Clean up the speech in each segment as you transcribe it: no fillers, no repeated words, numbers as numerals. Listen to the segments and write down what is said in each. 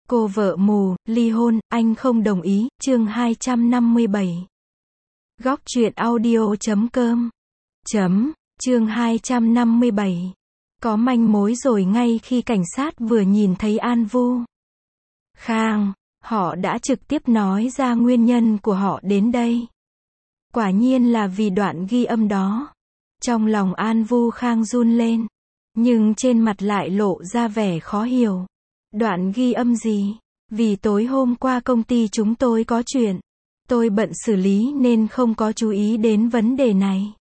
Cô vợ mù, ly hôn, anh không đồng ý, chương 257. Góc truyện audio.com. Chương 257. Có manh mối rồi ngay khi cảnh sát vừa nhìn thấy An Vu Khang, họ đã trực tiếp nói ra nguyên nhân của họ đến đây. Quả nhiên là vì đoạn ghi âm đó. Trong lòng An Vu Khang run lên, nhưng trên mặt lại lộ ra vẻ khó hiểu. Đoạn ghi âm gì? Vì tối hôm qua công ty chúng tôi có chuyện. Tôi bận xử lý nên không có chú ý đến vấn đề này.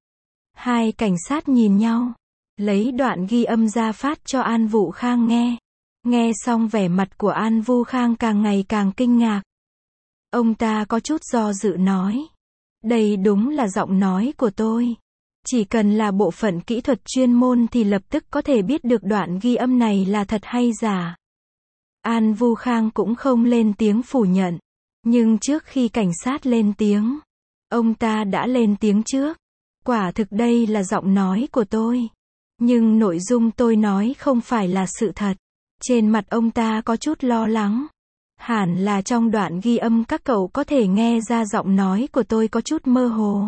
Hai cảnh sát nhìn nhau, lấy đoạn ghi âm ra phát cho An Vu Khang nghe. Nghe xong vẻ mặt của An Vu Khang càng ngày càng kinh ngạc. Ông ta có chút do dự nói. Đây đúng là giọng nói của tôi. Chỉ cần là bộ phận kỹ thuật chuyên môn thì lập tức có thể biết được đoạn ghi âm này là thật hay giả. An Vu Khang cũng không lên tiếng phủ nhận. Nhưng trước khi cảnh sát lên tiếng, ông ta đã lên tiếng trước. Quả thực đây là giọng nói của tôi. Nhưng nội dung tôi nói không phải là sự thật. Trên mặt ông ta có chút lo lắng. Hẳn là trong đoạn ghi âm các cậu có thể nghe ra giọng nói của tôi có chút mơ hồ.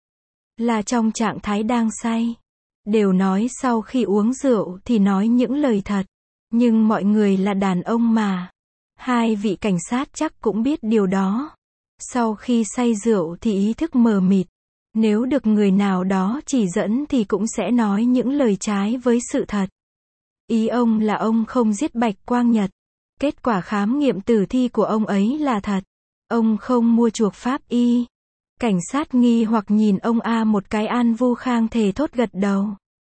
Là trong trạng thái đang say. Đều nói sau khi uống rượu thì nói những lời thật. Nhưng mọi người là đàn ông mà. Hai vị cảnh sát chắc cũng biết điều đó. Sau khi say rượu thì ý thức mờ mịt. Nếu được người nào đó chỉ dẫn thì cũng sẽ nói những lời trái với sự thật. Ý ông là ông không giết Bạch Quang Nhật. Kết quả khám nghiệm tử thi của ông ấy là thật. Ông không mua chuộc pháp y. Cảnh sát nghi hoặc nhìn ông A một cái. An Vu Khang thề thốt gật đầu.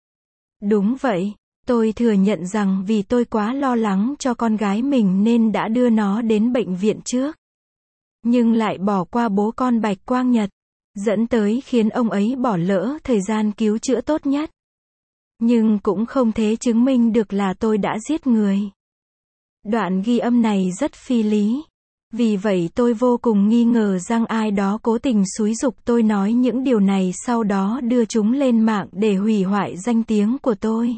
Đúng vậy, tôi thừa nhận rằng vì tôi quá lo lắng cho con gái mình nên đã đưa nó đến bệnh viện trước. Nhưng lại bỏ qua bố con Bạch Quang Nhật, dẫn tới khiến ông ấy bỏ lỡ thời gian cứu chữa tốt nhất. Nhưng cũng không thể chứng minh được là tôi đã giết người. Đoạn ghi âm này rất phi lý. Vì vậy tôi vô cùng nghi ngờ rằng ai đó cố tình xúi giục tôi nói những điều này sau đó đưa chúng lên mạng để hủy hoại danh tiếng của tôi.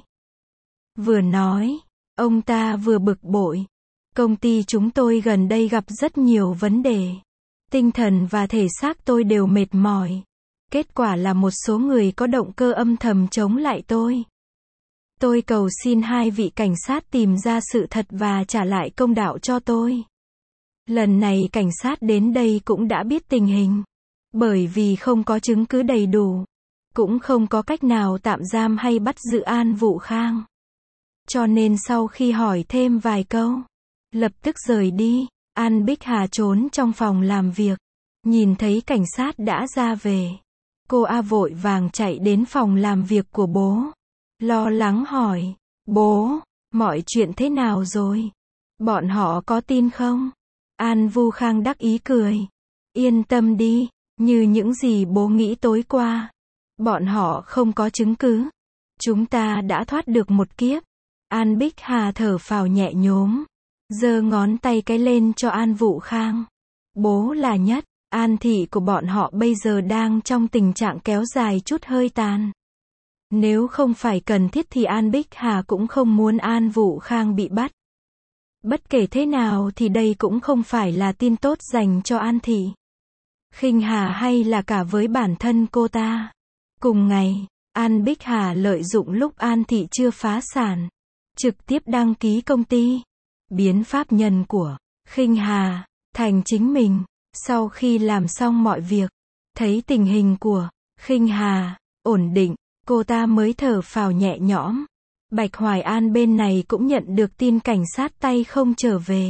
Vừa nói, ông ta vừa bực bội. Công ty chúng tôi gần đây gặp rất nhiều vấn đề. Tinh thần và thể xác tôi đều mệt mỏi. Kết quả là một số người có động cơ âm thầm chống lại tôi. Tôi cầu xin hai vị cảnh sát tìm ra sự thật và trả lại công đạo cho tôi. Lần này cảnh sát đến đây cũng đã biết tình hình. Bởi vì không có chứng cứ đầy đủ, cũng không có cách nào tạm giam hay bắt giữ An Vu Khang. Cho nên sau khi hỏi thêm vài câu, lập tức rời đi. An Bích Hà trốn trong phòng làm việc. Nhìn thấy cảnh sát đã ra về, cô A vội vàng chạy đến phòng làm việc của bố. Lo lắng hỏi, bố, mọi chuyện thế nào rồi? Bọn họ có tin không? An Vu Khang đắc ý cười. Yên tâm đi, như những gì bố nghĩ tối qua. Bọn họ không có chứng cứ. Chúng ta đã thoát được một kiếp. An Bích Hà thở phào nhẹ nhõm, giơ ngón tay cái lên cho An Vu Khang. Bố là nhất, An thị của bọn họ bây giờ đang trong tình trạng kéo dài chút hơi tàn. Nếu không phải cần thiết thì An Bích Hà cũng không muốn An Vu Khang bị bắt. Bất kể thế nào thì đây cũng không phải là tin tốt dành cho An thị, Khinh Hà hay là cả với bản thân cô ta. Cùng ngày, An Bích Hà lợi dụng lúc An thị chưa phá sản, trực tiếp đăng ký công ty, biến pháp nhân của Khinh Hà thành chính mình. Sau khi làm xong mọi việc, thấy tình hình của Khinh Hà ổn định, cô ta mới thở phào nhẹ nhõm. Bạch Hoài An bên này cũng nhận được tin cảnh sát tay không trở về.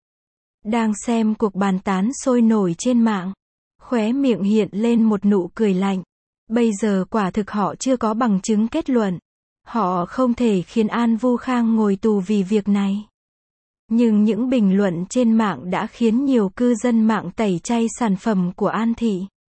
Đang xem cuộc bàn tán sôi nổi trên mạng, khóe miệng hiện lên một nụ cười lạnh. Bây giờ quả thực họ chưa có bằng chứng kết luận. Họ không thể khiến An Vu Khang ngồi tù vì việc này. Nhưng những bình luận trên mạng đã khiến nhiều cư dân mạng tẩy chay sản phẩm của An thị.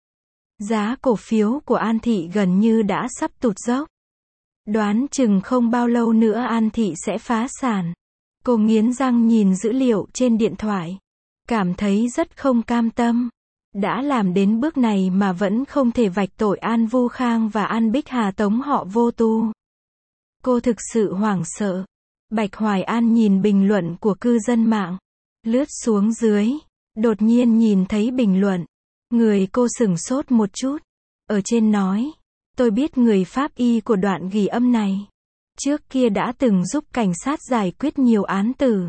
Giá cổ phiếu của An thị gần như đã sắp tụt dốc. Đoán chừng không bao lâu nữa An thị sẽ phá sản. Cô nghiến răng nhìn dữ liệu trên điện thoại, cảm thấy rất không cam tâm. Đã làm đến bước này mà vẫn không thể vạch tội An Vu Khang và An Bích Hà tống họ vô tu. Cô thực sự hoảng sợ. Bạch Hoài An nhìn bình luận của cư dân mạng. lướt xuống dưới, đột nhiên nhìn thấy bình luận. Người cô sửng sốt một chút. Ở trên nói, tôi biết người pháp y của đoạn ghi âm này. Trước kia đã từng giúp cảnh sát giải quyết nhiều án tử.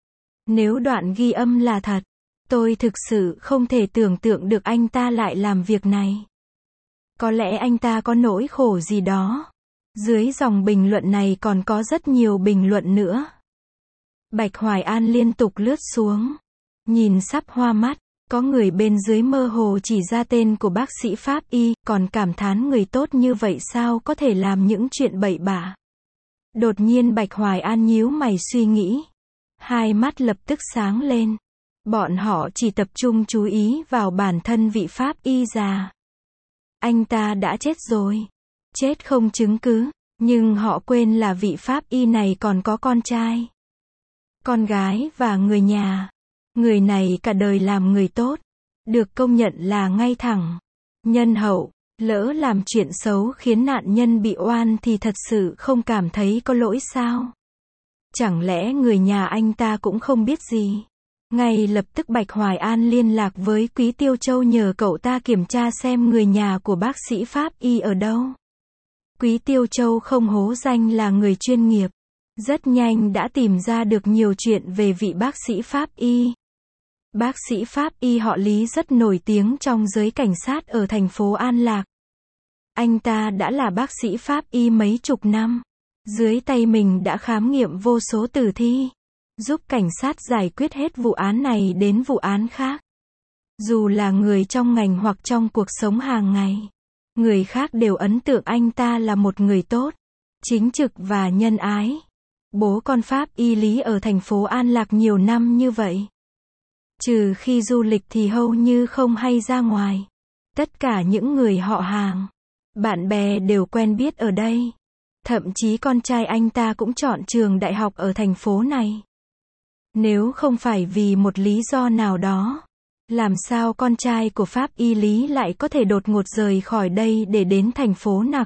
Nếu đoạn ghi âm là thật, tôi thực sự không thể tưởng tượng được anh ta lại làm việc này. Có lẽ anh ta có nỗi khổ gì đó. Dưới dòng bình luận này còn có rất nhiều bình luận nữa. Bạch Hoài An liên tục lướt xuống. Nhìn sắp hoa mắt. Có người bên dưới mơ hồ chỉ ra tên của bác sĩ pháp y, còn cảm thán người tốt như vậy sao có thể làm những chuyện bậy bạ. Đột nhiên Bạch Hoài An nhíu mày suy nghĩ. Hai mắt lập tức sáng lên. Bọn họ chỉ tập trung chú ý vào bản thân vị pháp y già. Anh ta đã chết rồi. Chết không chứng cứ. Nhưng họ quên là vị pháp y này còn có con trai, con gái và người nhà. Người này cả đời làm người tốt. Được công nhận là ngay thẳng, nhân hậu. Lỡ làm chuyện xấu khiến nạn nhân bị oan thì thật sự không cảm thấy có lỗi sao? Chẳng lẽ người nhà anh ta cũng không biết gì? Ngay lập tức Bạch Hoài An liên lạc với Quý Tiêu Châu nhờ cậu ta kiểm tra xem người nhà của bác sĩ pháp y ở đâu. Quý Tiêu Châu không hố danh là người chuyên nghiệp. Rất nhanh đã tìm ra được nhiều chuyện về vị bác sĩ pháp y. Bác sĩ pháp y họ Lý rất nổi tiếng trong giới cảnh sát ở thành phố An Lạc. Anh ta đã là bác sĩ pháp y mấy chục năm. Dưới tay mình đã khám nghiệm vô số tử thi. Giúp cảnh sát giải quyết hết vụ án này đến vụ án khác. Dù là người trong ngành hoặc trong cuộc sống hàng ngày, người khác đều ấn tượng anh ta là một người tốt, chính trực và nhân ái. Bố con pháp y Lý ở thành phố An Lạc nhiều năm như vậy. Trừ khi du lịch thì hầu như không hay ra ngoài. Tất cả những người họ hàng, bạn bè đều quen biết ở đây. Thậm chí con trai anh ta cũng chọn trường đại học ở thành phố này. Nếu không phải vì một lý do nào đó, làm sao con trai của pháp y Lý lại có thể đột ngột rời khỏi đây để đến thành phố Nặc,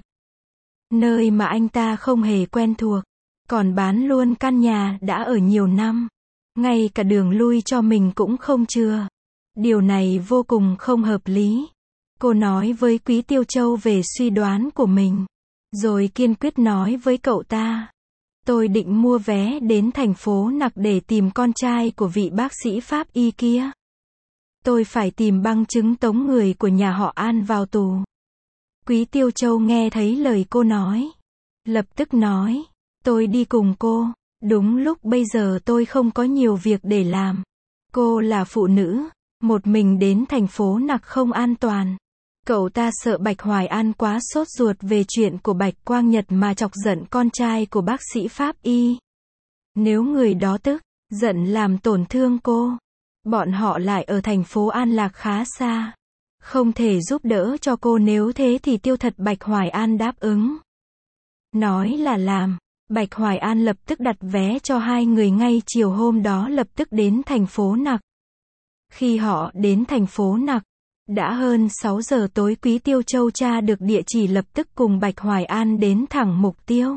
nơi mà anh ta không hề quen thuộc, còn bán luôn căn nhà đã ở nhiều năm, ngay cả đường lui cho mình cũng không chừa. Điều này vô cùng không hợp lý. Cô nói với Quý Tiêu Châu về suy đoán của mình, rồi kiên quyết nói với cậu ta. Tôi định mua vé đến thành phố Nặc để tìm con trai của vị bác sĩ pháp y kia. Tôi phải tìm bằng chứng tống người của nhà họ An vào tù. Quý Tiêu Châu nghe thấy lời cô nói, lập tức nói, tôi đi cùng cô. Đúng lúc bây giờ tôi không có nhiều việc để làm. Cô là phụ nữ, một mình đến thành phố Nặc không an toàn. Cậu ta sợ Bạch Hoài An quá sốt ruột về chuyện của Bạch Quang Nhật mà chọc giận con trai của bác sĩ pháp y. Nếu người đó tức giận làm tổn thương cô, bọn họ lại ở thành phố An Lạc khá xa, không thể giúp đỡ cho cô, nếu thế thì tiêu thật. Bạch Hoài An đáp ứng. Nói là làm, Bạch Hoài An lập tức đặt vé cho hai người ngay chiều hôm đó lập tức đến thành phố Nặc. Khi họ đến thành phố Nặc, đã hơn 6 giờ tối. Quý Tiêu Châu tra được địa chỉ lập tức cùng Bạch Hoài An đến thẳng mục tiêu.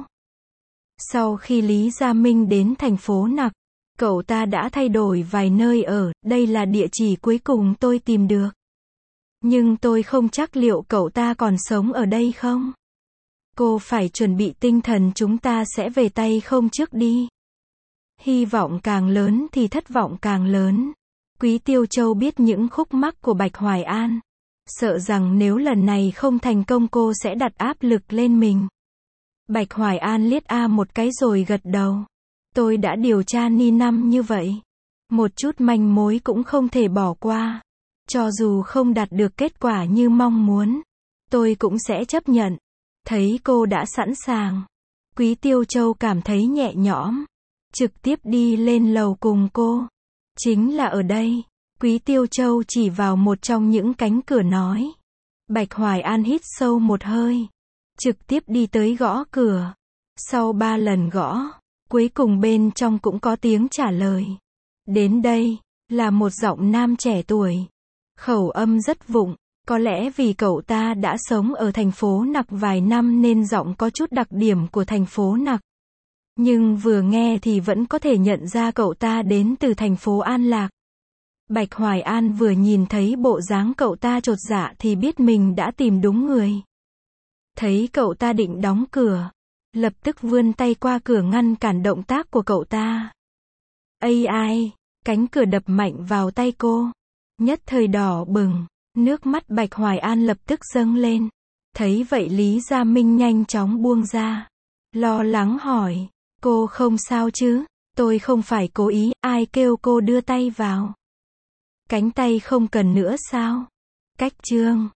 Sau khi Lý Gia Minh đến thành phố Nặc, cậu ta đã thay đổi vài nơi ở, đây là địa chỉ cuối cùng tôi tìm được. Nhưng tôi không chắc liệu cậu ta còn sống ở đây không. Cô phải chuẩn bị tinh thần, chúng ta sẽ về tay không trước đi. Hy vọng càng lớn thì thất vọng càng lớn. Quý Tiêu Châu biết những khúc mắc của Bạch Hoài An. Sợ rằng nếu lần này không thành công cô sẽ đặt áp lực lên mình. Bạch Hoài An liếc một cái rồi gật đầu. Tôi đã điều tra ni năm như vậy. Một chút manh mối cũng không thể bỏ qua. Cho dù không đạt được kết quả như mong muốn, tôi cũng sẽ chấp nhận. Thấy cô đã sẵn sàng, Quý Tiêu Châu cảm thấy nhẹ nhõm. Trực tiếp đi lên lầu cùng cô. Chính là ở đây. Quý Tiêu Châu chỉ vào một trong những cánh cửa nói. Bạch Hoài An hít sâu một hơi, trực tiếp đi tới gõ cửa. Sau 3 lần gõ, cuối cùng bên trong cũng có tiếng trả lời. Đến đây, là một giọng nam trẻ tuổi. Khẩu âm rất vụng, có lẽ vì cậu ta đã sống ở thành phố Nặc vài năm nên giọng có chút đặc điểm của thành phố Nặc. Nhưng vừa nghe thì vẫn có thể nhận ra cậu ta đến từ thành phố An Lạc. Bạch Hoài An vừa nhìn thấy bộ dáng cậu ta chột dạ thì biết mình đã tìm đúng người. Thấy cậu ta định đóng cửa, lập tức vươn tay qua cửa ngăn cản động tác của cậu ta. Ai, cánh cửa đập mạnh vào tay cô. Nhất thời đỏ bừng, nước mắt Bạch Hoài An lập tức dâng lên. Thấy vậy Lý Gia Minh nhanh chóng buông ra. Lo lắng hỏi, cô không sao chứ? Tôi không phải cố ý, ai kêu cô đưa tay vào? Cánh tay không cần nữa sao? Cách trương.